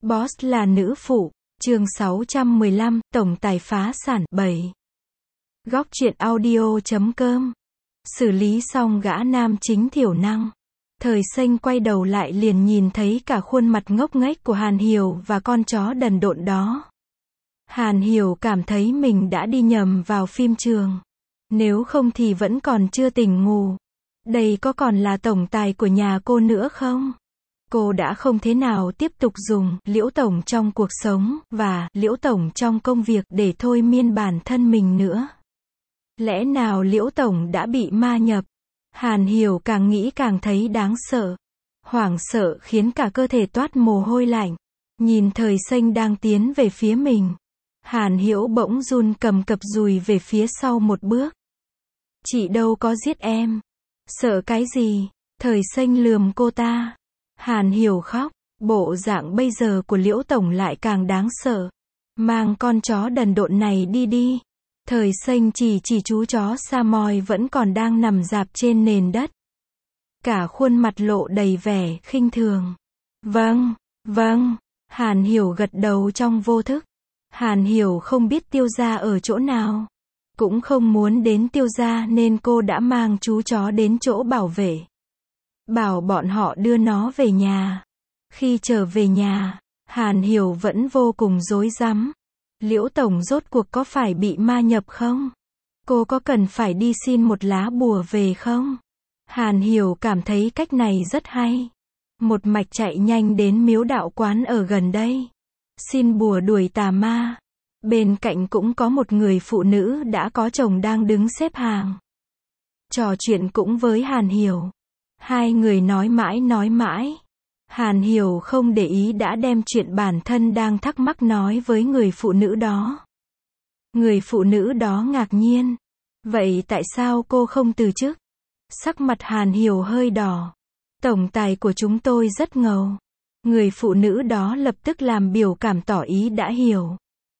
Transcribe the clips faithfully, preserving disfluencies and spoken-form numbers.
Boss là nữ phụ, chương sáu trăm mười lăm, tổng tài phá sản, bảy. Góc truyện audio chấm com. Xử lý xong gã nam chính thiểu năng. Thời Xanh quay đầu lại liền nhìn thấy cả khuôn mặt ngốc nghếch của Hàn Hiểu và con chó đần độn đó. Hàn Hiểu cảm thấy mình đã đi nhầm vào phim trường. Nếu không thì vẫn còn chưa tỉnh ngủ. Đây có còn là tổng tài của nhà cô nữa không? Cô đã không thế nào tiếp tục dùng Liễu Tổng trong cuộc sống và Liễu Tổng trong công việc để thôi miên bản thân mình nữa. Lẽ nào Liễu Tổng đã bị ma nhập? Hàn Hiểu càng nghĩ càng thấy đáng sợ. Hoảng sợ khiến cả cơ thể toát mồ hôi lạnh. Nhìn Thời Xanh đang tiến về phía mình. Hàn Hiểu bỗng run cầm cập dùi về phía sau một bước. Chị đâu có giết em. Sợ cái gì? Thời Xanh lườm cô ta. Hàn Hiểu khóc. Bộ dạng bây giờ của Liễu Tổng lại càng đáng sợ. Mang con chó đần độn này đi đi. Thời Xanh chỉ chỉ chú chó Samoy vẫn còn đang nằm rạp trên nền đất. Cả khuôn mặt lộ đầy vẻ khinh thường. Vâng, vâng. Hàn Hiểu gật đầu trong vô thức. Hàn Hiểu không biết Tiêu gia ở chỗ nào. Cũng không muốn đến Tiêu gia nên cô đã mang chú chó đến chỗ bảo vệ. Bảo bọn họ đưa nó về nhà. Khi trở về nhà, Hàn Hiểu vẫn vô cùng rối rắm. Liễu Tổng rốt cuộc có phải bị ma nhập không? Cô có cần phải đi xin một lá bùa về không? Hàn Hiểu cảm thấy cách này rất hay. Một mạch chạy nhanh đến miếu đạo quán ở gần đây. Xin bùa đuổi tà ma. Bên cạnh cũng có một người phụ nữ đã có chồng đang đứng xếp hàng. Trò chuyện cũng với Hàn Hiểu. Hai người nói mãi nói mãi. Hàn Hiểu không để ý đã đem chuyện bản thân đang thắc mắc nói với người phụ nữ đó. Người phụ nữ đó ngạc nhiên. Vậy tại sao cô không từ chức? Sắc mặt Hàn Hiểu hơi đỏ. Tổng tài của chúng tôi rất ngầu. Người phụ nữ đó lập tức làm biểu cảm tỏ ý đã hiểu.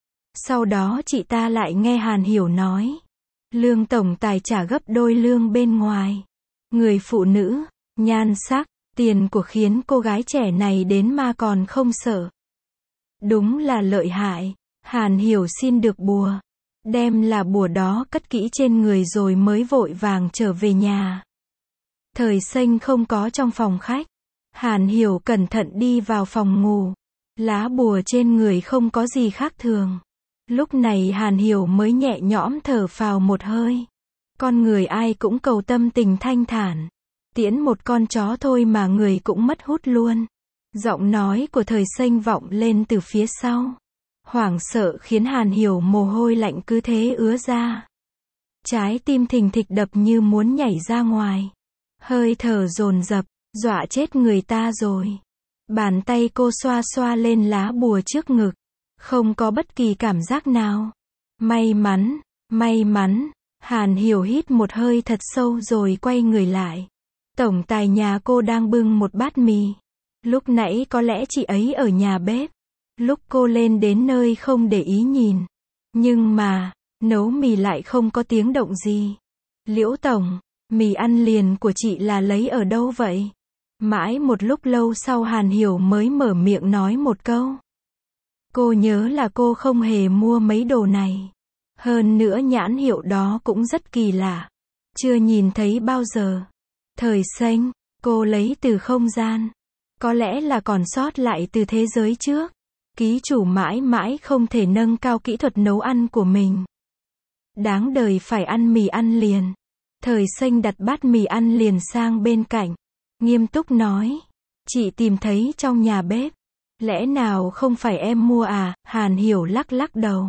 Sau đó chị ta lại nghe Hàn Hiểu nói. Lương tổng tài trả gấp đôi lương bên ngoài. Người phụ nữ, nhan sắc, tiền của khiến cô gái trẻ này đến ma còn không sợ. Đúng là lợi hại. Hàn Hiểu xin được bùa. Đem là bùa đó cất kỹ trên người rồi mới vội vàng trở về nhà. Thời Xanh không có trong phòng khách. Hàn Hiểu cẩn thận đi vào phòng ngủ. Lá bùa trên người không có gì khác thường. Lúc này Hàn Hiểu mới nhẹ nhõm thở phào một hơi. Con người ai cũng cầu tâm tình thanh thản. Tiễn một con chó thôi mà người cũng mất hút luôn. Giọng nói của Thời Xanh vọng lên từ phía sau. Hoảng sợ khiến Hàn Hiểu mồ hôi lạnh cứ thế ứa ra. Trái tim thình thịch đập như muốn nhảy ra ngoài. Hơi thở dồn dập, dọa chết người ta rồi. Bàn tay cô xoa xoa lên lá bùa trước ngực. Không có bất kỳ cảm giác nào. May mắn, may mắn. Hàn Hiểu hít một hơi thật sâu rồi quay người lại. Tổng tài nhà cô đang bưng một bát mì. Lúc nãy có lẽ chị ấy ở nhà bếp. Lúc cô lên đến nơi không để ý nhìn. Nhưng mà, nấu mì lại không có tiếng động gì. Liễu Tổng, mì ăn liền của chị là lấy ở đâu vậy? Mãi một lúc lâu sau Hàn Hiểu mới mở miệng nói một câu. Cô nhớ là cô không hề mua mấy đồ này. Hơn nữa nhãn hiệu đó cũng rất kỳ lạ. Chưa nhìn thấy bao giờ. Thời Xanh, cô lấy từ không gian. Có lẽ là còn sót lại từ thế giới trước. Ký chủ mãi mãi không thể nâng cao kỹ thuật nấu ăn của mình. Đáng đời phải ăn mì ăn liền. Thời Xanh đặt bát mì ăn liền sang bên cạnh. Nghiêm túc nói. Chị tìm thấy trong nhà bếp. Lẽ nào không phải em mua à? Hàn Hiểu lắc lắc đầu.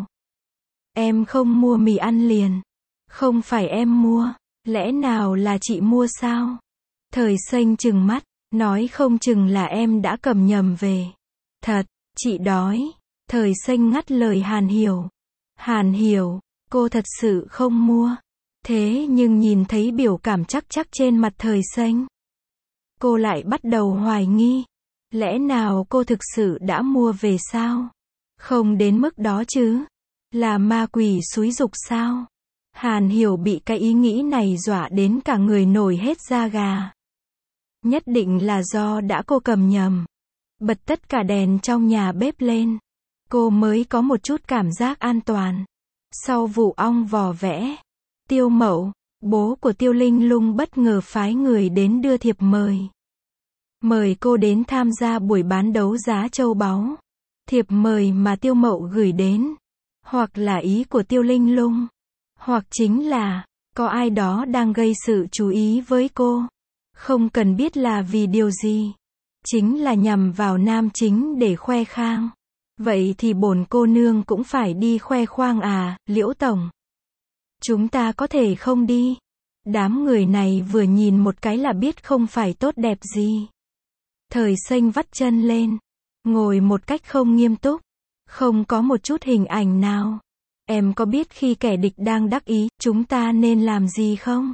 Em không mua mì ăn liền. Không phải em mua. Lẽ nào là chị mua sao? Thời Xanh trừng mắt. Nói không chừng là em đã cầm nhầm về. Thật, chị đói. Thời Xanh ngắt lời Hàn Hiểu. Hàn Hiểu, cô thật sự không mua. Thế nhưng nhìn thấy biểu cảm chắc chắc trên mặt Thời Xanh. Cô lại bắt đầu hoài nghi. Lẽ nào cô thực sự đã mua về sao? Không đến mức đó chứ. Là ma quỷ xúi giục sao? Hàn Hiểu bị cái ý nghĩ này dọa đến cả người nổi hết da gà. Nhất định là do đã cô cầm nhầm. bật tất cả đèn trong nhà bếp lên. Cô mới có một chút cảm giác an toàn. Sau vụ ong vò vẽ, Tiêu Mậu, bố của Tiêu Linh Lung bất ngờ phái người đến đưa thiệp mời. Mời cô đến tham gia buổi bán đấu giá châu báu. Thiệp mời mà Tiêu Mậu gửi đến, hoặc là ý của Tiêu Linh Lung, hoặc chính là, có ai đó đang gây sự chú ý với cô. Không cần biết là vì điều gì. Chính là nhằm vào nam chính để khoe khang. Vậy thì bổn cô nương cũng phải đi khoe khoang à, Liễu Tổng. Chúng ta có thể không đi. Đám người này vừa nhìn một cái là biết không phải tốt đẹp gì. Thời Xanh vắt chân lên, ngồi một cách không nghiêm túc, không có một chút hình ảnh nào. Em có biết khi kẻ địch đang đắc ý, chúng ta nên làm gì không?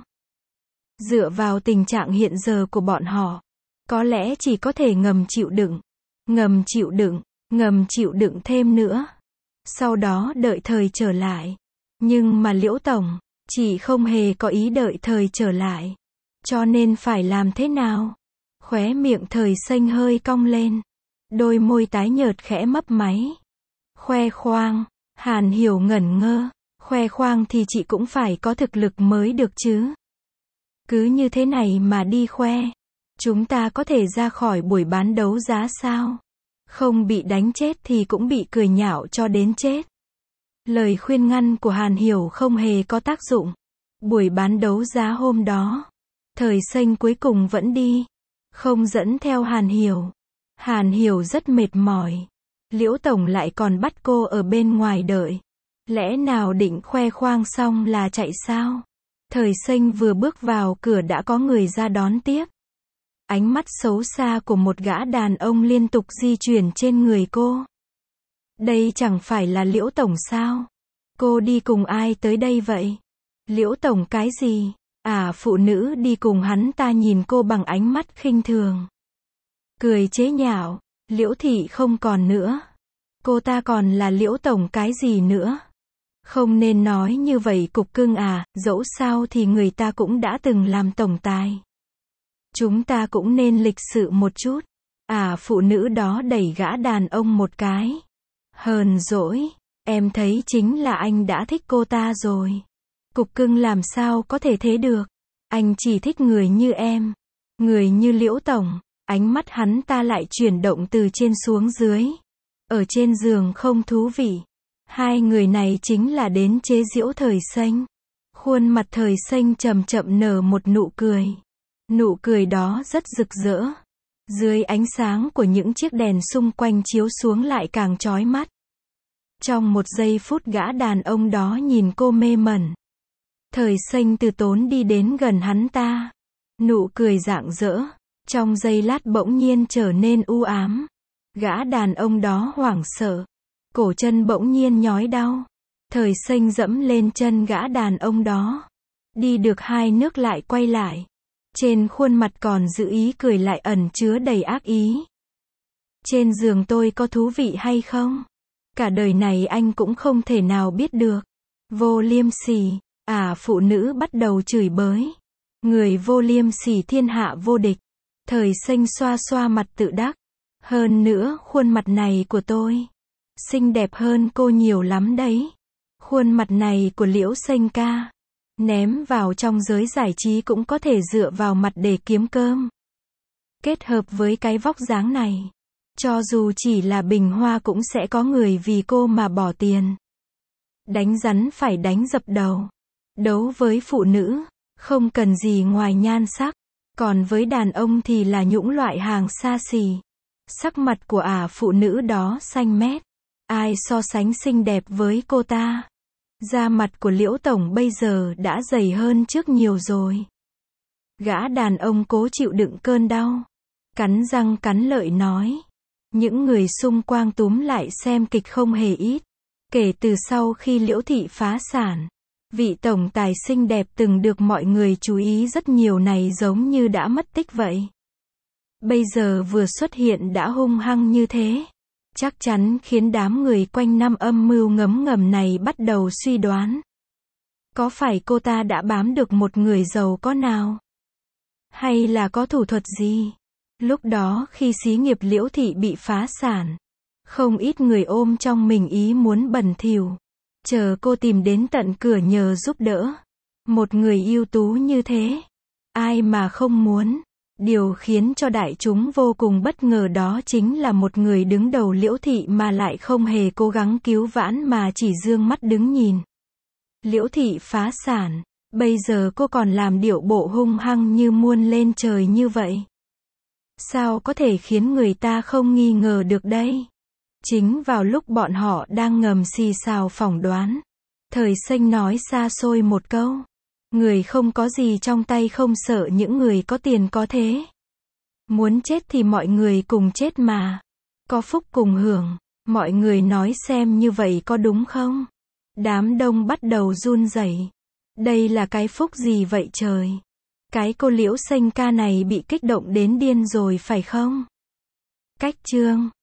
Dựa vào tình trạng hiện giờ của bọn họ, có lẽ chỉ có thể ngầm chịu đựng, ngầm chịu đựng, ngầm chịu đựng thêm nữa. Sau đó đợi thời trở lại. Nhưng mà Liễu Tổng, chị không hề có ý đợi thời trở lại. Cho nên phải làm thế nào? Khóe miệng Thời Xanh hơi cong lên. Đôi môi tái nhợt khẽ mấp máy. Khoe khoang. Hàn Hiểu ngẩn ngơ. Khoe khoang thì chị cũng phải có thực lực mới được chứ. Cứ như thế này mà đi khoe. Chúng ta có thể ra khỏi buổi bán đấu giá sao? Không bị đánh chết thì cũng bị cười nhạo cho đến chết. Lời khuyên ngăn của Hàn Hiểu không hề có tác dụng. Buổi bán đấu giá hôm đó, Thời Xanh cuối cùng vẫn đi. Không dẫn theo Hàn Hiểu. Hàn Hiểu rất mệt mỏi. Liễu Tổng lại còn bắt cô ở bên ngoài đợi. Lẽ nào định khoe khoang xong là chạy sao? Thời Xanh vừa bước vào cửa đã có người ra đón tiếp. Ánh mắt xấu xa của một gã đàn ông liên tục di chuyển trên người cô. Đây chẳng phải là Liễu Tổng sao? Cô đi cùng ai tới đây vậy? Liễu Tổng cái gì? À, phụ nữ đi cùng hắn ta nhìn cô bằng ánh mắt khinh thường. Cười chế nhạo, Liễu Thị không còn nữa. Cô ta còn là Liễu Tổng cái gì nữa? Không nên nói như vậy cục cưng à, dẫu sao thì người ta cũng đã từng làm tổng tài. Chúng ta cũng nên lịch sự một chút. À, phụ nữ đó đẩy gã đàn ông một cái. Hờn dỗi, em thấy chính là anh đã thích cô ta rồi. Cục cưng làm sao có thể thế được. Anh chỉ thích người như em. Người như Liễu Tổng. Ánh mắt hắn ta lại chuyển động từ trên xuống dưới. Ở trên giường không thú vị. Hai người này chính là đến chế giễu Thời Xanh. Khuôn mặt Thời Xanh chậm chậm nở một nụ cười. Nụ cười đó rất rực rỡ. Dưới ánh sáng của những chiếc đèn xung quanh chiếu xuống lại càng chói mắt. Trong một giây phút gã đàn ông đó nhìn cô mê mẩn. Thời Xanh từ tốn đi đến gần hắn ta. Nụ cười rạng rỡ. Trong giây lát bỗng nhiên trở nên u ám. Gã đàn ông đó hoảng sợ. Cổ chân bỗng nhiên nhói đau. Thời Xanh dẫm lên chân gã đàn ông đó. Đi được hai nước lại quay lại. Trên khuôn mặt còn giữ ý cười lại ẩn chứa đầy ác ý. Trên giường tôi có thú vị hay không? Cả đời này anh cũng không thể nào biết được. Vô liêm sỉ. À, phụ nữ bắt đầu chửi bới. Người vô liêm sỉ thiên hạ vô địch. Thời Xanh xoa xoa mặt tự đắc. Hơn nữa, khuôn mặt này của tôi xinh đẹp hơn cô nhiều lắm đấy. Khuôn mặt này của Liễu Xanh ca, ném vào trong giới giải trí cũng có thể dựa vào mặt để kiếm cơm. Kết hợp với cái vóc dáng này, cho dù chỉ là bình hoa cũng sẽ có người vì cô mà bỏ tiền. Đánh rắn phải đánh dập đầu. Đấu với phụ nữ, không cần gì ngoài nhan sắc. Còn với đàn ông thì là những loại hàng xa xỉ. Sắc mặt của ả phụ nữ đó xanh mét. Ai so sánh xinh đẹp với cô ta? Da mặt của Liễu Tổng bây giờ đã dày hơn trước nhiều rồi. Gã đàn ông cố chịu đựng cơn đau. Cắn răng cắn lợi nói. Những người xung quanh túm lại xem kịch không hề ít. Kể từ sau khi Liễu Thị phá sản, vị tổng tài xinh đẹp từng được mọi người chú ý rất nhiều này giống như đã mất tích vậy. Bây giờ vừa xuất hiện đã hung hăng như thế. Chắc chắn khiến đám người quanh năm âm mưu ngấm ngầm này bắt đầu suy đoán. Có phải cô ta đã bám được một người giàu có nào? Hay là có thủ thuật gì? Lúc đó khi xí nghiệp Liễu thị bị phá sản, không ít người ôm trong mình ý muốn bẩn thỉu, chờ cô tìm đến tận cửa nhờ giúp đỡ. Một người ưu tú như thế, ai mà không muốn. Điều khiến cho đại chúng vô cùng bất ngờ đó chính là một người đứng đầu Liễu thị mà lại không hề cố gắng cứu vãn mà chỉ dương mắt đứng nhìn. Liễu thị phá sản, bây giờ cô còn làm điệu bộ hung hăng như muôn lên trời như vậy. Sao có thể khiến người ta không nghi ngờ được đây? Chính vào lúc bọn họ đang ngầm xì xào phỏng đoán, Thời Xanh nói xa xôi một câu. Người không có gì trong tay không sợ những người có tiền có thế. Muốn chết thì mọi người cùng chết mà. Có phúc cùng hưởng. Mọi người nói xem như vậy có đúng không? Đám đông bắt đầu run rẩy. Đây là cái phúc gì vậy trời? Cái cô Liễu Xanh ca này bị kích động đến điên rồi phải không? Cách chương